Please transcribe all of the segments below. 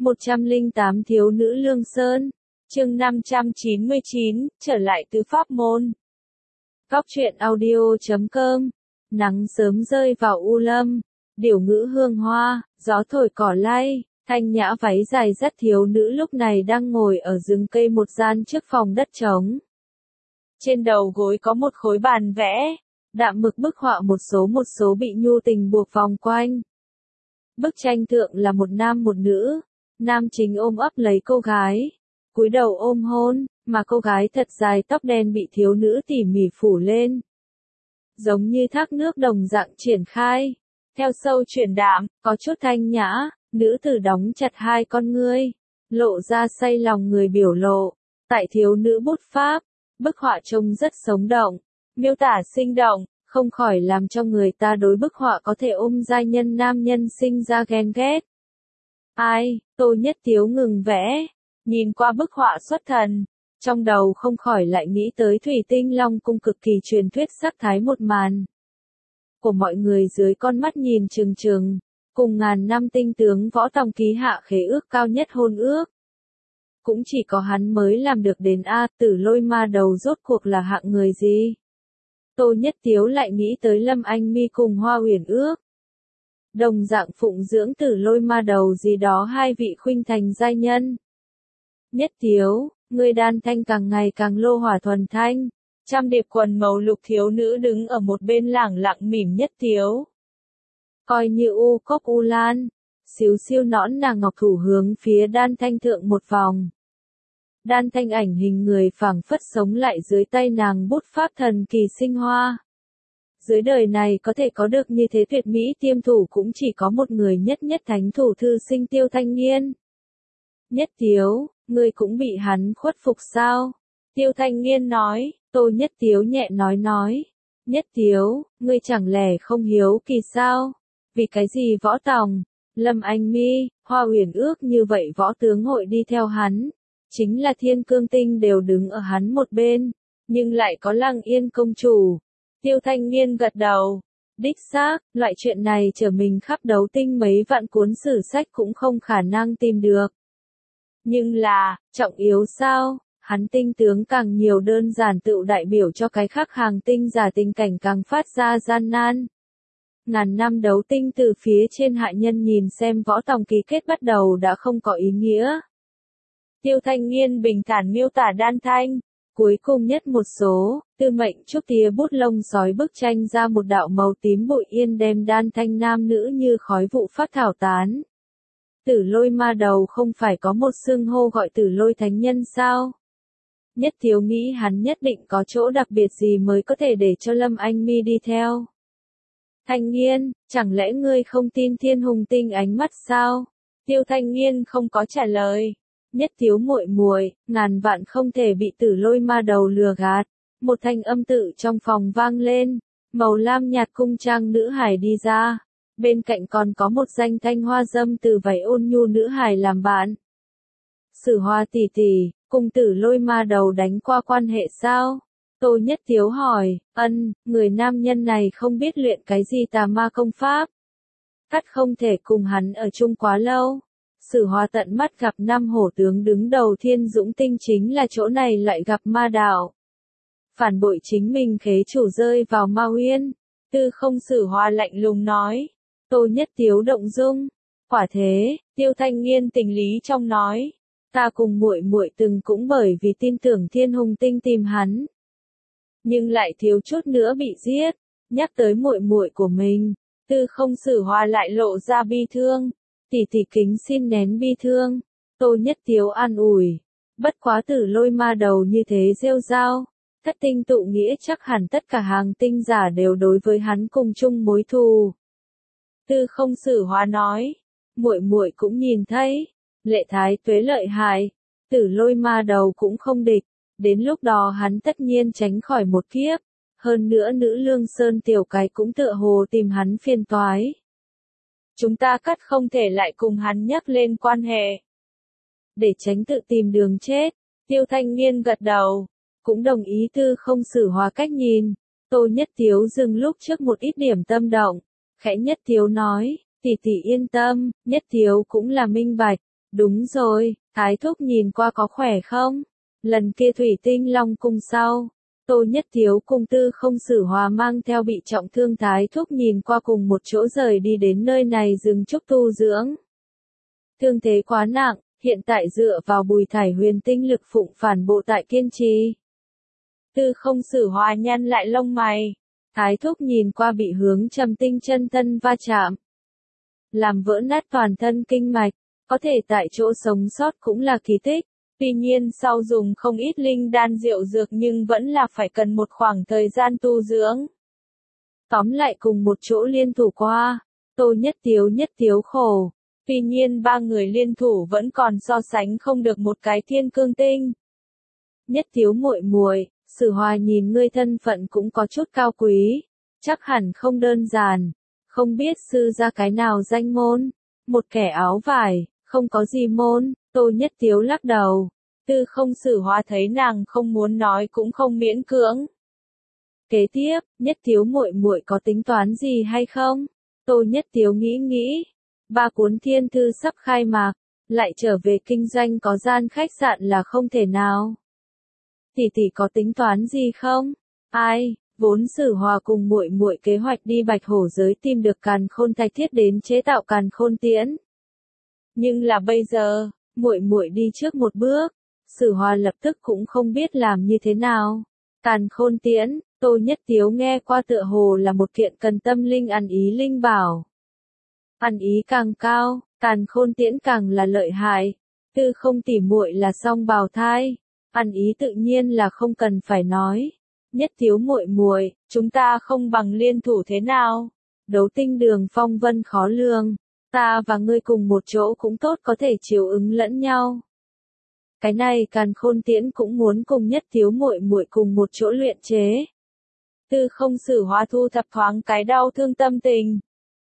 108 Thiếu nữ Lương Sơn. Chương 599, trở lại tứ pháp môn. Góc truyện audio.com. Nắng sớm rơi vào u lâm, điểu ngữ hương hoa, gió thổi cỏ lay, thanh nhã váy dài dắt thiếu nữ lúc này đang ngồi ở rừng cây một gian trước phòng đất trống. Trên đầu gối có một khối bàn vẽ, đạm mực bức họa một số bị nhu tình buộc vòng quanh. Bức tranh thượng là một nam một nữ, nam chính ôm ấp lấy cô gái, cúi đầu ôm hôn, mà cô gái thật dài tóc đen bị thiếu nữ tỉ mỉ phủ lên. Giống như thác nước đồng dạng triển khai, theo sâu chuyển đạm, có chút thanh nhã, nữ tử đóng chặt hai con ngươi, lộ ra say lòng người biểu lộ, tại thiếu nữ bút pháp, bức họa trông rất sống động, miêu tả sinh động, không khỏi làm cho người ta đối bức họa có thể ôm giai nhân nam nhân sinh ra ghen ghét. Ai, Tô Nhất Tiếu ngừng vẽ, nhìn qua bức họa xuất thần, trong đầu không khỏi lại nghĩ tới Thủy Tinh Long cung cực kỳ truyền thuyết sắc thái một màn. Của mọi người dưới con mắt nhìn trừng trừng, cùng ngàn năm tinh tướng Võ Tòng ký hạ khế ước cao nhất hôn ước. Cũng chỉ có hắn mới làm được đến Tử Lôi Ma Đầu rốt cuộc là hạng người gì? Tô Nhất Tiếu lại nghĩ tới Lâm Anh Mi cùng Hoa Uyển ước. Đồng dạng phụng dưỡng Tử Lôi Ma Đầu gì đó hai vị khuynh thành giai nhân. Nhất Tiếu, người đàn thanh càng ngày càng lô hỏa thuần thanh, trăm điệp quần màu lục thiếu nữ đứng ở một bên lẳng lặng mỉm Nhất Tiếu. Coi như u cốc u lan, xíu xiu nõn nàng ngọc thủ hướng phía đan thanh thượng một vòng. Đan thanh ảnh hình người phảng phất sống lại dưới tay nàng bút pháp thần kỳ sinh hoa. Dưới đời này có thể có được như thế tuyệt mỹ tiêm thủ cũng chỉ có một người nhất thánh thủ thư sinh Tiêu Thanh Nghiên. Nhất Tiếu, ngươi cũng bị hắn khuất phục sao? Tiêu Thanh Nghiên nói, Tô Nhất Tiếu nhẹ nói. Nhất Tiếu, ngươi chẳng lẽ không hiếu kỳ sao? Vì cái gì Võ Tòng, Lâm Anh Mi, Hoa Uyển ước như vậy võ tướng hội đi theo hắn? Chính là Thiên Cương Tinh đều đứng ở hắn một bên, nhưng lại có Lăng Yên công chủ. Tiêu Thanh Nghiên gật đầu. Đích xác, loại chuyện này trở mình khắp đấu tinh mấy vạn cuốn sử sách cũng không khả năng tìm được. Nhưng là, trọng yếu sao? Hắn tinh tướng càng nhiều đơn giản tự đại biểu cho cái khác hàng tinh giả tình cảnh càng phát ra gian nan. Ngàn năm đấu tinh từ phía trên hạ nhân nhìn xem Võ Tòng ký kết bắt đầu đã không có ý nghĩa. Tiêu Thanh Nghiên bình thản miêu tả đan thanh, cuối cùng nhất một số, Tư Mệnh Trúc tia bút lông sói bức tranh ra một đạo màu tím bụi yên đem đan thanh nam nữ như khói vụ phát thảo tán. Tử Lôi Ma Đầu không phải có một xưng hô gọi Tử Lôi Thánh Nhân sao? Nhất Tiếu nghĩ hắn nhất định có chỗ đặc biệt gì mới có thể để cho Lâm Anh Mi đi theo. Thanh Nghiên, chẳng lẽ ngươi không tin Thiên Hùng Tinh ánh mắt sao? Tiêu Thanh Nghiên không có trả lời. Nhất Tiếu muội muội, ngàn vạn không thể bị Tử Lôi Ma Đầu lừa gạt. Một thanh âm tự trong phòng vang lên, màu lam nhạt cung trang nữ hài đi ra, bên cạnh còn có một danh thanh hoa dâm từ váy ôn nhu nữ hài làm bạn. Sử Hoa tỷ tỷ, cùng Tử Lôi Ma Đầu đánh qua quan hệ sao? Tô Nhất Tiếu hỏi, người nam nhân này không biết luyện cái gì tà ma công pháp. Cắt không thể cùng hắn ở chung quá lâu. Sử Hoa tận mắt gặp năm hổ tướng đứng đầu Thiên Dũng Tinh chính là chỗ này lại gặp ma đạo. Phản bội chính mình khế chủ rơi vào ma uyên. Tư không Sử Hoa lạnh lùng nói. Tô Nhất Tiếu động dung. Quả thế, Tiêu Thanh Nghiên tình lý trong nói. Ta cùng muội muội từng cũng bởi vì tin tưởng Thiên Hùng Tinh tìm hắn. Nhưng lại thiếu chút nữa bị giết. Nhắc tới muội muội của mình, Tư không Sử Hoa lại lộ ra bi thương. Tỷ tỷ kính xin nén bi thương. Tô Nhất Tiếu an ủi. Bất quá Tử Lôi Ma Đầu như thế rêu rao. Thất tinh tụ nghĩa chắc hẳn tất cả hàng tinh giả đều đối với hắn cùng chung mối thù. Tư không Sử Hoa nói. Muội muội cũng nhìn thấy. Lệ Thái Tuế lợi hại. Tử Lôi Ma Đầu cũng không địch. Đến lúc đó hắn tất nhiên tránh khỏi một kiếp. Hơn nữa nữ Lương Sơn tiểu cái cũng tựa hồ tìm hắn phiền toái. Chúng ta cắt không thể lại cùng hắn nhắc lên quan hệ. Để tránh tự tìm đường chết, Tiêu Thanh Nghiên gật đầu, cũng đồng ý Tư không Sử Hoa cách nhìn. Tô Nhất Tiếu dừng lúc trước một ít điểm tâm động, khẽ Nhất Tiếu nói, tỷ tỷ yên tâm, Nhất Tiếu cũng là minh bạch, Đúng rồi, Thái Thúc nhìn qua có khỏe không? Lần kia Thủy Tinh Long cung sau, Tô Nhất Thiếu cùng Tư Không Sử Hòa mang theo bị trọng thương Thái Thúc nhìn qua cùng một chỗ rời đi đến nơi này dừng chút tu dưỡng. Thương thế quá nặng, hiện tại dựa vào Bùi Thải Huyền tinh lực phụng phản bộ tại kiên trì. Tư Không Sử Hòa nhăn lại lông mày. Thái Thúc nhìn qua bị hướng Trầm Tinh chân thân va chạm, làm vỡ nát toàn thân kinh mạch, có thể tại chỗ sống sót cũng là kỳ tích. Tuy nhiên sau dùng không ít linh đan diệu dược nhưng vẫn là phải cần một khoảng thời gian tu dưỡng. Tóm lại cùng một chỗ liên thủ qua, Tô Nhất Tiếu khổ. Tuy nhiên ba người liên thủ vẫn còn so sánh không được một cái Thiên Cương Tinh. Nhất Tiếu muội muội, Sử Hòa nhìn ngươi thân phận cũng có chút cao quý, chắc hẳn không đơn giản, không biết sư ra cái nào danh môn, một kẻ áo vải, không có gì môn. Tô Nhất Tiếu lắc đầu, Tư Không Sử Hòa thấy nàng không muốn nói cũng không miễn cưỡng. Kế tiếp, Nhất Tiếu muội muội có tính toán gì hay không? Tô Nhất Tiếu nghĩ, ba cuốn thiên thư sắp khai mạc, lại trở về kinh doanh có gian khách sạn là không thể nào. Tỷ tỷ có tính toán gì không? Ai, vốn Sử Hòa cùng muội muội kế hoạch đi Bạch Hổ giới tìm được càn khôn thạch thiết đến chế tạo càn khôn tiễn. Nhưng là bây giờ, muội muội đi trước một bước, Sử Hòa lập tức cũng không biết làm như thế nào. Càn khôn tiễn, Tô Nhất Tiếu nghe qua tựa hồ là một kiện cần tâm linh ăn ý linh bảo. Ăn ý càng cao, càn khôn tiễn càng là lợi hại. Tư Không tỉ muội là song bào thai, ăn ý tự nhiên là không cần phải nói. Nhất Tiếu muội muội, chúng ta không bằng liên thủ thế nào? Đấu tinh đường phong vân khó lường, ta và ngươi cùng một chỗ cũng tốt có thể chiều ứng lẫn nhau. Cái này càn khôn tiễn cũng muốn cùng Nhất Tiếu muội muội cùng một chỗ luyện chế. Tư Không Sử Hòa thu thập thoáng cái đau thương tâm tình.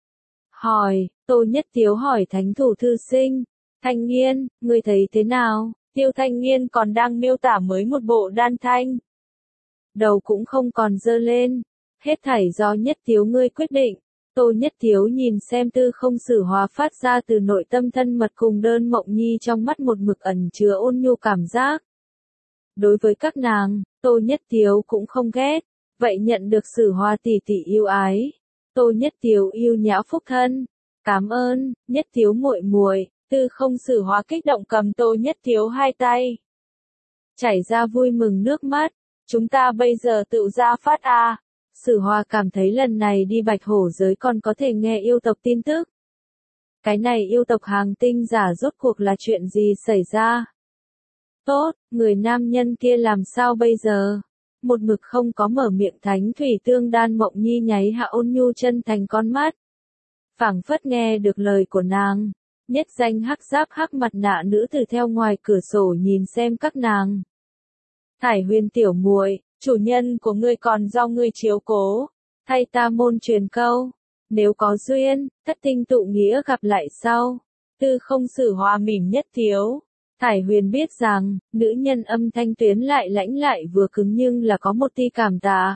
Hỏi, Tô Nhất Tiếu hỏi thánh thủ thư sinh, Thanh Nghiên, ngươi thấy thế nào? Tiêu Thanh Nghiên còn đang miêu tả mới một bộ đan thanh. Đầu cũng không còn dơ lên, hết thảy do Nhất Tiếu ngươi quyết định. Tô Nhất Tiếu nhìn xem Tư Không Sử Hòa phát ra từ nội tâm thân mật cùng Đơn Mộng Nhi trong mắt một mực ẩn chứa ôn nhu cảm giác. Đối với các nàng, Tô Nhất Tiếu cũng không ghét, vậy nhận được Sử Hòa tỷ tỷ yêu ái. Tô Nhất Tiếu yêu nhã phúc thân. Cảm ơn, Nhất Tiếu muội muội. Tư Không Sử Hòa kích động cầm Tô Nhất Tiếu hai tay, chảy ra vui mừng nước mắt. Chúng ta bây giờ tự ra phát a. Sử Hòa cảm thấy lần này đi Bạch Hổ giới còn có thể nghe yêu tộc tin tức. Cái này yêu tộc hàng tinh giả rốt cuộc là chuyện gì xảy ra? Tốt, người nam nhân kia làm sao bây giờ? Một mực không có mở miệng Thánh Thủy Tương Đan Mộng Nhi nháy hạ ôn nhu chân thành con mắt. Phảng phất nghe được lời của nàng. Nhất danh hắc giáp hắc mặt nạ nữ từ theo ngoài cửa sổ nhìn xem các nàng. Thải Huyền tiểu muội, chủ nhân của ngươi còn do ngươi chiếu cố, thay ta môn truyền câu, nếu có duyên, thất tinh tụ nghĩa gặp lại sau. Tư Không Sử Hòa mỉm Nhất Tiếu. Thải Huyền biết rằng, nữ nhân âm thanh tuyến lại lãnh lại vừa cứng nhưng là có một tia cảm tạ.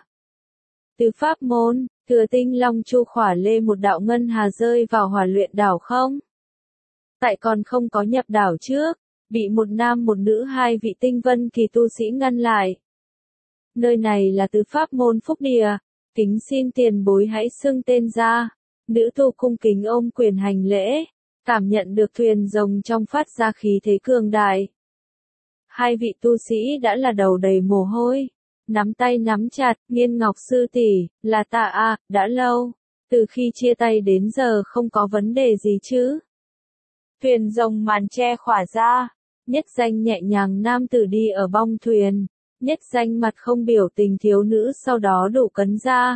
Từ pháp môn, Thừa Tinh Long Chu khỏa lê một đạo ngân hà rơi vào hỏa luyện đảo không? Tại còn không có nhập đảo trước, bị một nam một nữ hai vị tinh vân kỳ tu sĩ ngăn lại. Nơi này là Từ pháp môn phúc địa, kính xin tiền bối hãy xưng tên ra. Nữ tu cung kính ôm quyền hành lễ, cảm nhận được thuyền rồng trong phát ra khí thế cường đại. Hai vị tu sĩ đã là đầu đầy mồ hôi, nắm tay nắm chặt. Nghiên Ngọc sư tỷ, là ta a, đã lâu, từ khi chia tay đến giờ không có vấn đề gì chứ? Thuyền rồng màn che khỏa ra, nhất danh nhẹ nhàng nam tử đi ở bong thuyền, nhất danh mặt không biểu tình thiếu nữ sau đó đủ cấn ra.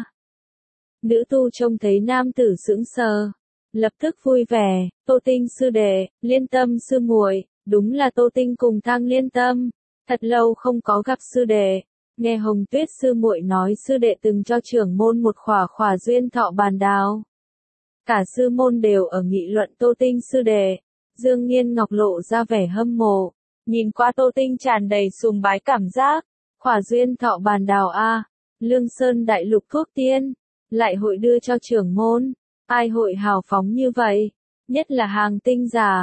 Nữ tu trông thấy nam tử sững sờ, lập tức vui vẻ. Tô Tinh sư đệ, Liên Tâm sư muội, đúng là Tô Tinh cùng Thang Liên Tâm, thật lâu không có gặp sư đệ. Nghe Hồng Tuyết sư muội nói sư đệ từng cho trưởng môn một khỏa duyên thọ bàn đào. Cả sư môn đều ở nghị luận Tô Tinh sư đệ. Dương Nghiên Ngọc lộ ra vẻ hâm mộ, nhìn qua Tô Tinh tràn đầy sùng bái cảm giác. Khỏa duyên thọ bàn đào a, Lương Sơn đại lục thuốc tiên, lại hội đưa cho trưởng môn, ai hội hào phóng như vậy, nhất là hàng tinh giả.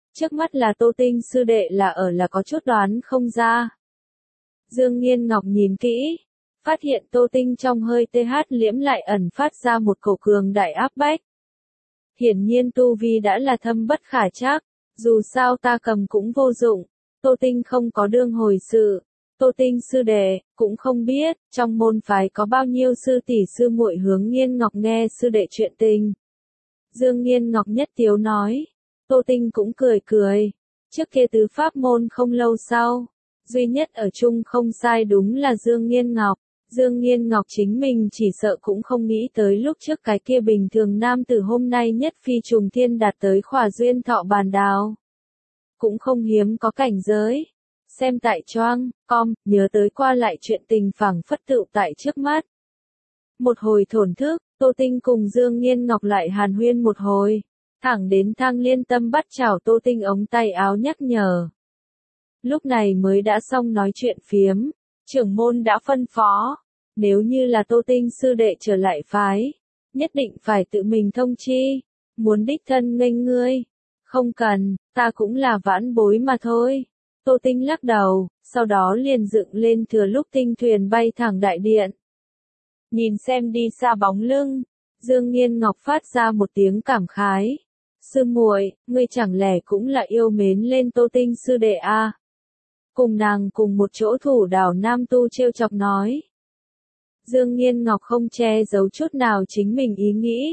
Trước mắt là Tô Tinh sư đệ là có chút đoán không ra. Dương Nghiên Ngọc nhìn kỹ, phát hiện Tô Tinh trong hơi TH liễm lại ẩn phát ra một cổ cường đại áp bách. Hiển nhiên tu vi đã là thâm bất khả trắc, dù sao ta cầm cũng vô dụng, Tô Tinh không có đương hồi sự. Tô Tinh sư đệ, cũng không biết, trong môn phái có bao nhiêu sư tỷ sư muội hướng Nghiên Ngọc nghe sư đệ chuyện tình. Dương Nghiên Ngọc nhất tiếu nói, Tô Tinh cũng cười cười, trước kia tứ pháp môn không lâu sau, duy nhất ở chung không sai đúng là Dương Nghiên Ngọc. Dương Nghiên Ngọc chính mình chỉ sợ cũng không nghĩ tới lúc trước cái kia bình thường nam tử hôm nay nhất phi trùng thiên đạt tới khỏa duyên thọ bàn đào. Cũng không hiếm có cảnh giới. Xem tại choang, nhớ tới qua lại chuyện tình phảng phất tựu tại trước mắt. Một hồi thổn thức, Tô Tinh cùng Dương Nghiên Ngọc lại hàn huyên một hồi, thẳng đến Thang Liên Tâm bắt chảo Tô Tinh ống tay áo nhắc nhở. Lúc này mới đã xong nói chuyện phiếm, trưởng môn đã phân phó, nếu như là Tô Tinh sư đệ trở lại phái, nhất định phải tự mình thông chi, muốn đích thân nghênh ngươi. Không cần, ta cũng là vãn bối mà thôi. Tô Tinh lắc đầu, sau đó liền dựng lên thừa lúc tinh thuyền bay thẳng đại điện. Nhìn xem đi xa bóng lưng, Dương Nghiên Ngọc phát ra một tiếng cảm khái. Sư muội, ngươi chẳng lẽ cũng là yêu mến lên Tô Tinh sư đệ à? Cùng nàng cùng một chỗ thủ đảo Nam Tu trêu chọc nói. Dương Nghiên Ngọc không che giấu chút nào chính mình ý nghĩ.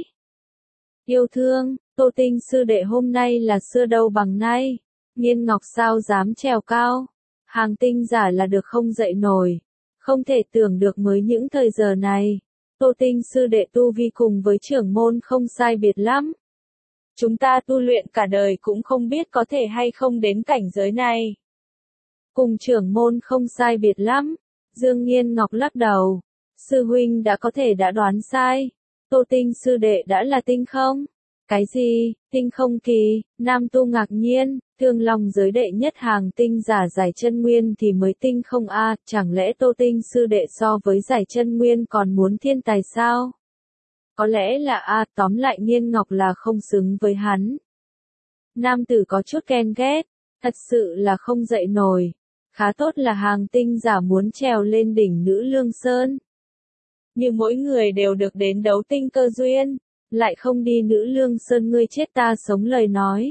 Yêu thương, Tô Tinh sư đệ hôm nay là xưa đâu bằng nay. Nghiên Ngọc sao dám trèo cao, hàng tinh giả là được không dậy nổi, không thể tưởng được mới những thời giờ này, Tô Tinh sư đệ tu vi cùng với trưởng môn không sai biệt lắm. Chúng ta tu luyện cả đời cũng không biết có thể hay không đến cảnh giới này. Cùng trưởng môn không sai biệt lắm, Dương Nghiên Ngọc lắc đầu, sư huynh đã đoán sai, Tô Tinh sư đệ đã là tinh không? Cái gì, tinh không kỳ, Nam Tu ngạc nhiên, Thương Long giới đệ nhất hàng tinh giả giải chân nguyên thì mới tinh không a, chẳng lẽ Tô Tinh sư đệ so với giải chân nguyên còn muốn thiên tài sao? Có lẽ là tóm lại Nghiên Ngọc là không xứng với hắn. Nam tử có chút ghen ghét, thật sự là không dậy nổi, khá tốt là hàng tinh giả muốn trèo lên đỉnh Nữ Lương Sơn. như mỗi người đều được đến đấu tinh cơ duyên, lại không đi Nữ Lương Sơn ngươi chết ta sống lời nói.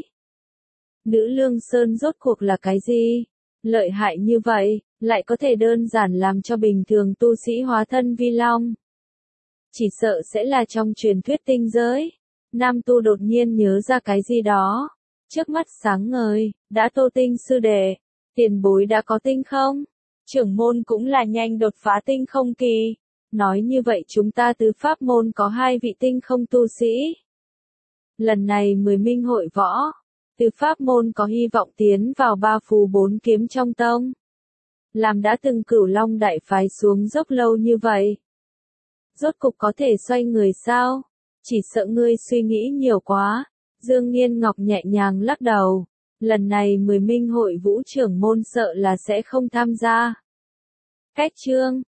Nữ Lương Sơn rốt cuộc là cái gì? Lợi hại như vậy, lại có thể đơn giản làm cho bình thường tu sĩ hóa thân vi long. Chỉ sợ sẽ là trong truyền thuyết tinh giới. Nam tu đột nhiên nhớ ra cái gì đó. Trước mắt sáng ngời, đã Tô Tinh sư đệ, tiền bối đã có tinh không? Trưởng môn cũng là nhanh đột phá tinh không kỳ. Nói như vậy chúng ta tứ pháp môn có 2 vị tinh không tu sĩ. Lần này 10 minh hội võ, tứ pháp môn có hy vọng tiến vào 3 phù 4 kiếm trong tông. Làm đã từng Cửu Long đại phái xuống dốc lâu như vậy. Rốt cục có thể xoay người sao? Chỉ sợ ngươi suy nghĩ nhiều quá. Dương Nghiên Ngọc nhẹ nhàng lắc đầu. Lần này 10 minh hội vũ trưởng môn sợ là sẽ không tham gia. Cách chương